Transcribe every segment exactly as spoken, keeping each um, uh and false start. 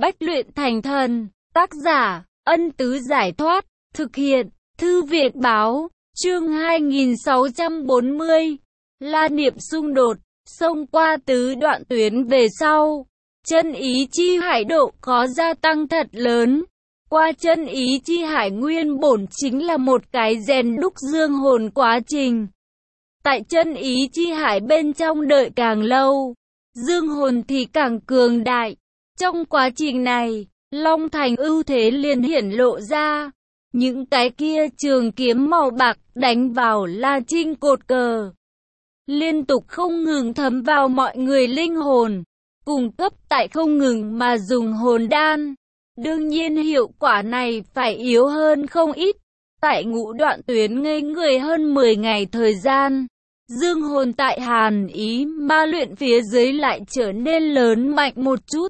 Bách luyện thành thần. Tác giả, Ân Tứ Giải Thoát. Thực hiện, Thư viện Báo. Chương hai nghìn sáu trăm bốn mươi. La niệm xung đột. Xông qua tứ đoạn tuyến về sau, chân ý chi hải độ có gia tăng thật lớn. Qua chân ý chi hải nguyên bổn chính là một cái rèn đúc dương hồn quá trình. Tại chân ý chi hải bên trong đợi càng lâu, dương hồn thì càng cường đại. Trong quá trình này, Long Thành ưu thế liền hiển lộ ra. Những cái kia trường kiếm màu bạc đánh vào La Trinh cột cờ, liên tục không ngừng thấm vào mọi người linh hồn, cung cấp tại không ngừng mà dùng hồn đan. Đương nhiên hiệu quả này phải yếu hơn không ít. Tại ngũ đoạn tuyến ngây người hơn mười ngày thời gian, dương hồn tại hàn ý ma luyện phía dưới lại trở nên lớn mạnh một chút.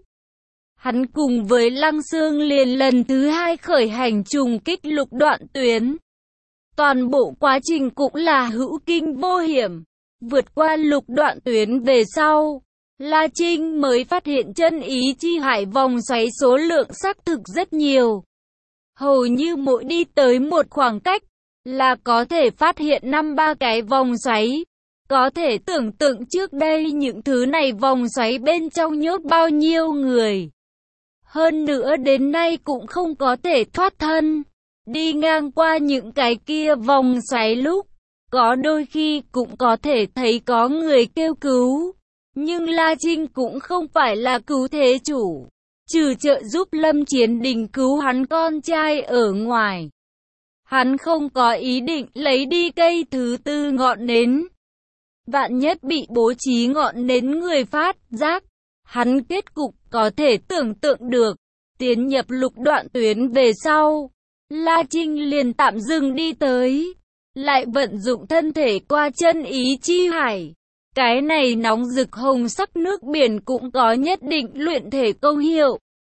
Hắn cùng với Lăng Xương liền lần thứ hai khởi hành trùng kích lục đoạn tuyến. Toàn bộ quá trình cũng là hữu kinh vô hiểm. Vượt qua lục đoạn tuyến về sau, La Trinh mới phát hiện chân ý chi hải vòng xoáy số lượng xác thực rất nhiều. Hầu như mỗi đi tới một khoảng cách là có thể phát hiện năm ba cái vòng xoáy. Có thể tưởng tượng trước đây những thứ này vòng xoáy bên trong nhốt bao nhiêu người. Hơn nữa đến nay cũng không có thể thoát thân. Đi ngang qua những cái kia vòng xoáy lúc, có đôi khi cũng có thể thấy có người kêu cứu. Nhưng La Trinh cũng không phải là cứu thế chủ. Trừ trợ giúp Lâm Chiến Đình cứu hắn con trai ở ngoài, hắn không có ý định lấy đi cây thứ tư ngọn nến. Vạn nhất bị bố trí ngọn nến người phát giác, hắn kết cục có thể tưởng tượng được. Tiến nhập lục đoạn tuyến về sau, La Trinh liền tạm dừng đi tới, lại vận dụng thân thể qua chân ý chi hải. Cái này nóng rực hồng sắc nước biển cũng có nhất định luyện thể công hiệu,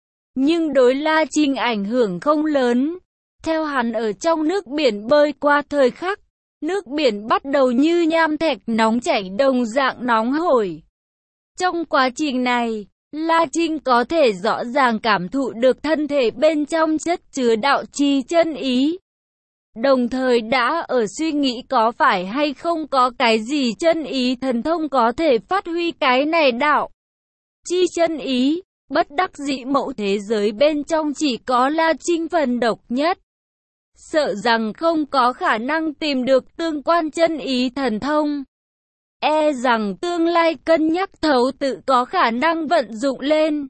nhưng đối La Trinh ảnh hưởng không lớn. Theo hắn ở trong nước biển bơi qua thời khắc, nước biển bắt đầu như nham thạch nóng chảy đồng dạng nóng hổi. Trong quá trình này, La Trinh có thể rõ ràng cảm thụ được thân thể bên trong chất chứa đạo chi chân ý. Đồng thời đã ở suy nghĩ có phải hay không có cái gì chân ý thần thông có thể phát huy cái này đạo chi chân ý. Bất đắc dĩ mẫu thế giới bên trong chỉ có La Trinh phần độc nhất. Sợ rằng không có khả năng tìm được tương quan chân ý thần thông. E rằng tương lai cân nhắc thấu tự có khả năng vận dụng lên.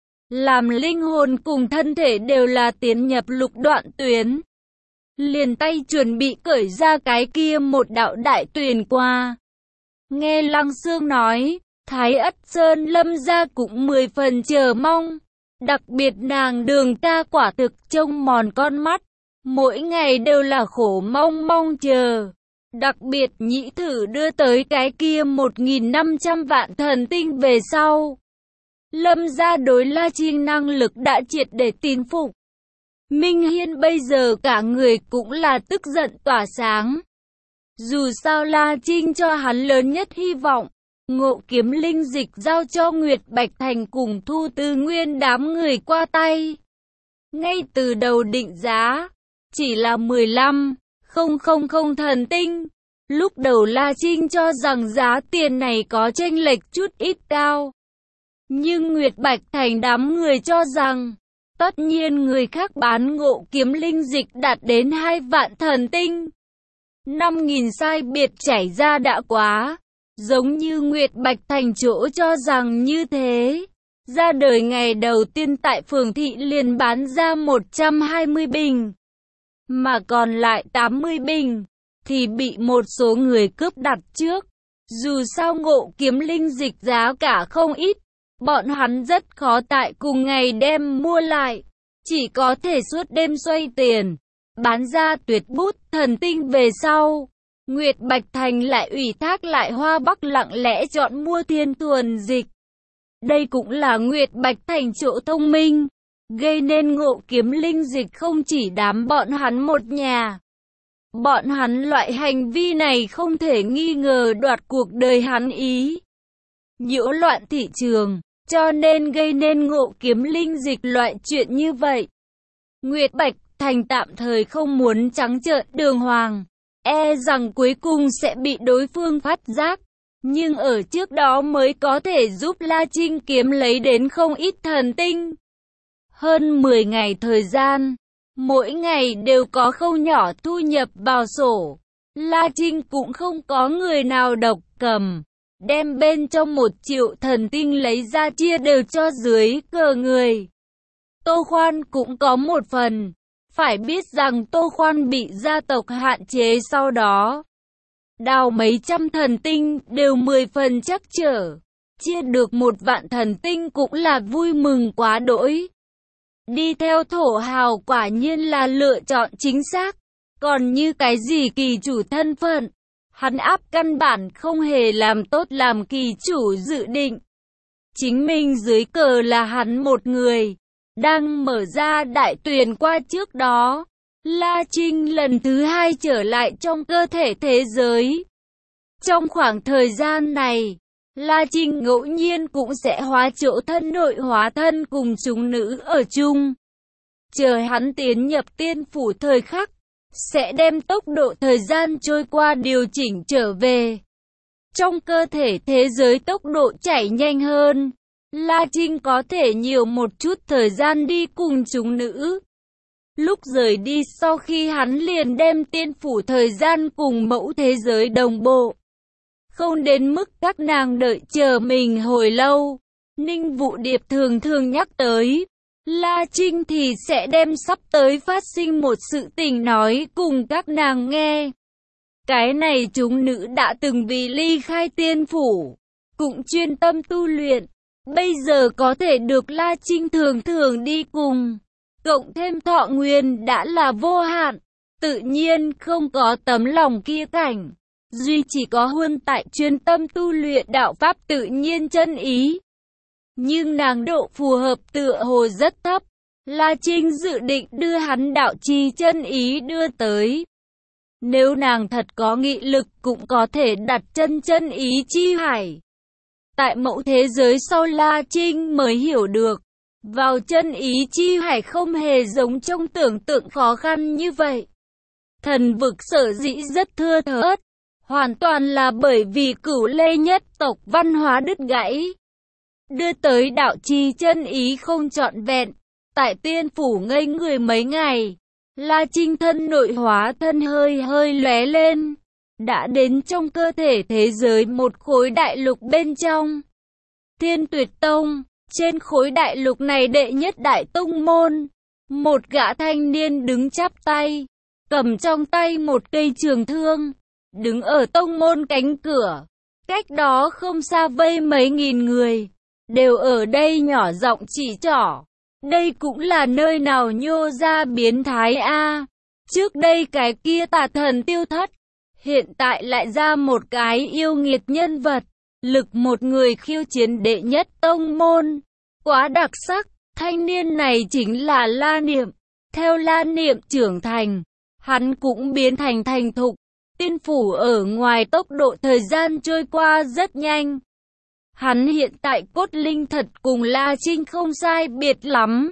Làm linh hồn cùng thân thể đều là tiến nhập lục đoạn tuyến. Liền tay chuẩn bị cởi ra cái kia một đạo đại tuyền qua. Nghe Lăng Xương nói, Thái Ất Sơn Lâm gia cũng mười phần chờ mong. Đặc biệt nàng Đường ca quả thực trông mòn con mắt. Mỗi ngày đều là khổ mong mong chờ. Đặc biệt nhĩ thử đưa tới cái kia một nghìn năm trăm vạn thần tinh về sau, Lâm gia đối La Trinh năng lực đã triệt để tín phục. Minh Hiên bây giờ cả người cũng là tức giận tỏa sáng. Dù sao La Trinh cho hắn lớn nhất hy vọng. Ngộ kiếm linh dịch giao cho Nguyệt Bạch Thành cùng Thu Tư Nguyên đám người qua tay. Ngay từ đầu định giá chỉ là mười lăm nghìn thần tinh. Lúc đầu La Trinh cho rằng giá tiền này có chênh lệch chút ít cao. Nhưng Nguyệt Bạch Thành đám người cho rằng, tất nhiên người khác bán ngộ kiếm linh dịch đạt đến hai vạn thần tinh. năm nghìn sai biệt chảy ra đã quá. Giống như Nguyệt Bạch Thành chỗ cho rằng như thế. Ra đời ngày đầu tiên tại phường thị liền bán ra một trăm hai mươi bình. Mà còn lại tám mươi bình thì bị một số người cướp đặt trước. Dù sao ngộ kiếm linh dịch giá cả không ít, bọn hắn rất khó tại cùng ngày đem mua lại. Chỉ có thể suốt đêm xoay tiền, bán ra tuyệt bút thần tinh về sau. Nguyệt Bạch Thành lại ủy thác lại Hoa Bắc lặng lẽ chọn mua thiên thuần dịch. Đây cũng là Nguyệt Bạch Thành chỗ thông minh, gây nên ngộ kiếm linh dịch không chỉ đám bọn hắn một nhà. Bọn hắn loại hành vi này không thể nghi ngờ đoạt cuộc đời hắn ý. Nhiễu loạn thị trường, cho nên gây nên ngộ kiếm linh dịch loại chuyện như vậy. Nguyệt Bạch Thành tạm thời không muốn trắng trợn đường hoàng, e rằng cuối cùng sẽ bị đối phương phát giác. Nhưng ở trước đó mới có thể giúp La Trinh kiếm lấy đến không ít thần tinh. Hơn mười ngày thời gian, mỗi ngày đều có khâu nhỏ thu nhập vào sổ. La Trinh cũng không có người nào độc cầm, đem bên trong một triệu thần tinh lấy ra chia đều cho dưới cờ người. Tô Khoan cũng có một phần. Phải biết rằng Tô Khoan bị gia tộc hạn chế, sau đó đào mấy trăm thần tinh đều mười phần chắc trở. Chia được một vạn thần tinh cũng là vui mừng quá đỗi. Đi theo thổ hào quả nhiên là lựa chọn chính xác. Còn như cái gì kỳ chủ thân phận, hắn áp căn bản không hề làm tốt làm kỳ chủ dự định. Chính mình dưới cờ là hắn một người. Đang mở ra đại tuyển qua trước đó, La Trinh lần thứ hai trở lại trong cơ thể thế giới. Trong khoảng thời gian này, La Trinh ngẫu nhiên cũng sẽ hóa chỗ thân nội hóa thân cùng chúng nữ ở chung. Chờ hắn tiến nhập tiên phủ thời khắc, sẽ đem tốc độ thời gian trôi qua điều chỉnh trở về. Trong cơ thể thế giới tốc độ chảy nhanh hơn, La Trinh có thể nhiều một chút thời gian đi cùng chúng nữ. Lúc rời đi sau khi hắn liền đem tiên phủ thời gian cùng mẫu thế giới đồng bộ. Không đến mức các nàng đợi chờ mình hồi lâu. Ninh Vũ Điệp thường thường nhắc tới. La Trinh thì sẽ đem sắp tới phát sinh một sự tình nói cùng các nàng nghe. Cái này chúng nữ đã từng vì ly khai tiên phủ, cũng chuyên tâm tu luyện. Bây giờ có thể được La Trinh thường thường đi cùng, cộng thêm thọ nguyên đã là vô hạn, tự nhiên không có tấm lòng kia cảnh. Duy chỉ có Huân tại chuyên tâm tu luyện đạo pháp tự nhiên chân ý. Nhưng nàng độ phù hợp tựa hồ rất thấp. La Trinh dự định đưa hắn đạo chi chân ý đưa tới. Nếu nàng thật có nghị lực cũng có thể đặt chân chân ý chi hải. Tại mẫu thế giới sau La Trinh mới hiểu được, vào chân ý chi hải không hề giống trong tưởng tượng khó khăn như vậy. Thần vực sở dĩ rất thưa thớt, hoàn toàn là bởi vì Cửu Lê nhất tộc văn hóa đứt gãy. Đưa tới đạo chi chân ý không trọn vẹn, tại tiên phủ ngây người mấy ngày, La Trinh thân nội hóa thân hơi hơi lóe lên, đã đến trong cơ thể thế giới một khối đại lục bên trong. Thiên Tuyệt Tông, trên khối đại lục này đệ nhất đại tông môn, một gã thanh niên đứng chắp tay, cầm trong tay một cây trường thương, đứng ở tông môn cánh cửa, cách đó không xa vây mấy nghìn người, đều ở đây nhỏ giọng chỉ trỏ. Đây cũng là nơi nào nhô ra biến thái a. Trước đây cái kia tà thần tiêu thất, hiện tại lại ra một cái yêu nghiệt nhân vật, lực một người khiêu chiến đệ nhất tông môn. Quá đặc sắc, thanh niên này chính là La Niệm. Theo La Niệm trưởng thành, hắn cũng biến thành thành thục. Tiên phủ ở ngoài tốc độ thời gian trôi qua rất nhanh. Hắn hiện tại cốt linh thật cùng La Trinh không sai biệt lắm.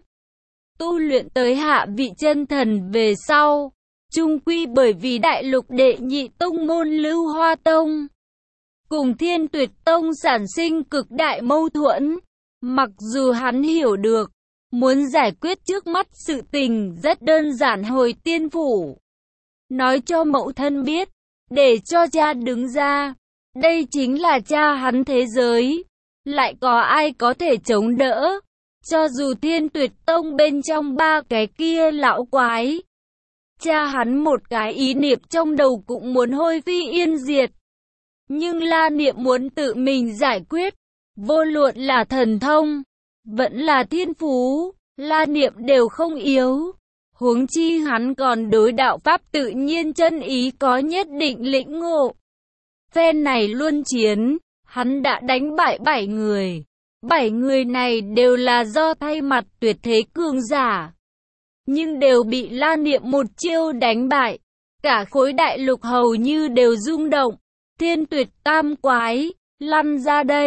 Tu luyện tới hạ vị chân thần về sau, chung quy bởi vì đại lục đệ nhị tông môn Lưu Hoa Tông cùng Thiên Tuyệt Tông sản sinh cực đại mâu thuẫn. Mặc dù hắn hiểu được, muốn giải quyết trước mắt sự tình rất đơn giản, hồi tiên phủ, nói cho mẫu thân biết, để cho cha đứng ra. Đây chính là cha hắn thế giới, lại có ai có thể chống đỡ? Cho dù Thiên Tuyệt Tông bên trong ba cái kia lão quái, cha hắn một cái ý niệm trong đầu cũng muốn hôi phi yên diệt. Nhưng La Niệm muốn tự mình giải quyết, vô luận là thần thông, vẫn là thiên phú, La Niệm đều không yếu. Huống chi hắn còn đối đạo pháp tự nhiên chân ý có nhất định lĩnh ngộ. Phen này luân chiến, hắn đã đánh bại bảy người. Bảy người này đều là do thay mặt tuyệt thế cường giả, nhưng đều bị La Niệm một chiêu đánh bại. Cả khối đại lục hầu như đều rung động. Thiên Tuyệt tam quái, lăn ra đây.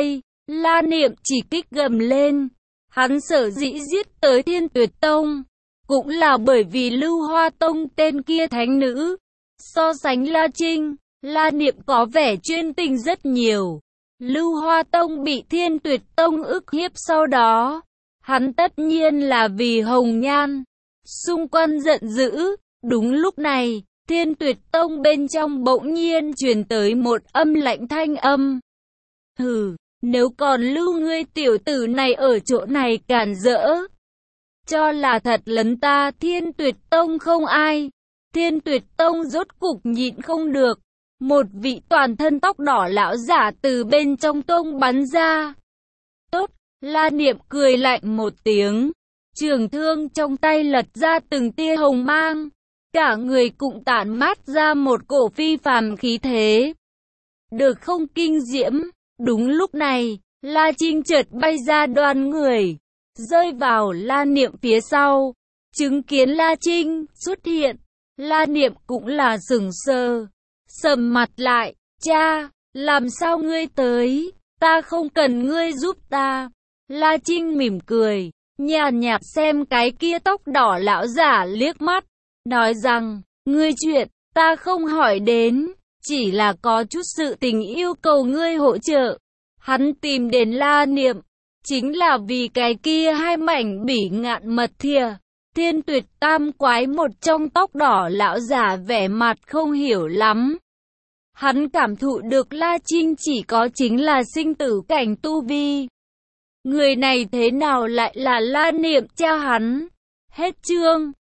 La Niệm chỉ kích gầm lên. Hắn sở dĩ giết tới Thiên Tuyệt Tông, cũng là bởi vì Lưu Hoa Tông tên kia thánh nữ. So sánh La Trinh, La Niệm có vẻ chuyên tình rất nhiều. Lưu Hoa Tông bị Thiên Tuyệt Tông ức hiếp sau đó, hắn tất nhiên là vì Hồng Nhan. Xung quanh giận dữ, đúng lúc này, Thiên Tuyệt Tông bên trong bỗng nhiên truyền tới một âm lạnh thanh âm. Hừ, nếu còn lưu ngươi tiểu tử này ở chỗ này cản rỡ, cho là thật lấn ta Thiên Tuyệt Tông không ai. Thiên Tuyệt Tông rốt cục nhịn không được, một vị toàn thân tóc đỏ lão giả từ bên trong tông bắn ra. Tốt, La Niệm cười lạnh một tiếng, trường thương trong tay lật ra từng tia hồng mang, cả người cũng tản mát ra một cổ phi phàm khí thế. Được không kinh diễm, đúng lúc này, La Trinh chợt bay ra đoàn người, rơi vào La Niệm phía sau, chứng kiến La Trinh xuất hiện, La Niệm cũng là sững sờ, sầm mặt lại, cha, làm sao ngươi tới, ta không cần ngươi giúp ta. La Trinh mỉm cười, nhàn nhạt xem cái kia tóc đỏ lão giả liếc mắt, nói rằng, ngươi chuyện, ta không hỏi đến, chỉ là có chút sự tình yêu cầu ngươi hỗ trợ. Hắn tìm đến La Niệm, chính là vì cái kia hai mảnh bỉ ngạn mật thìa. Thiên Tuyệt tam quái một trong tóc đỏ lão giả vẻ mặt không hiểu lắm. Hắn cảm thụ được La Trinh chỉ có chính là sinh tử cảnh tu vi. Người này thế nào lại là La Niệm cha hắn? Hết chương.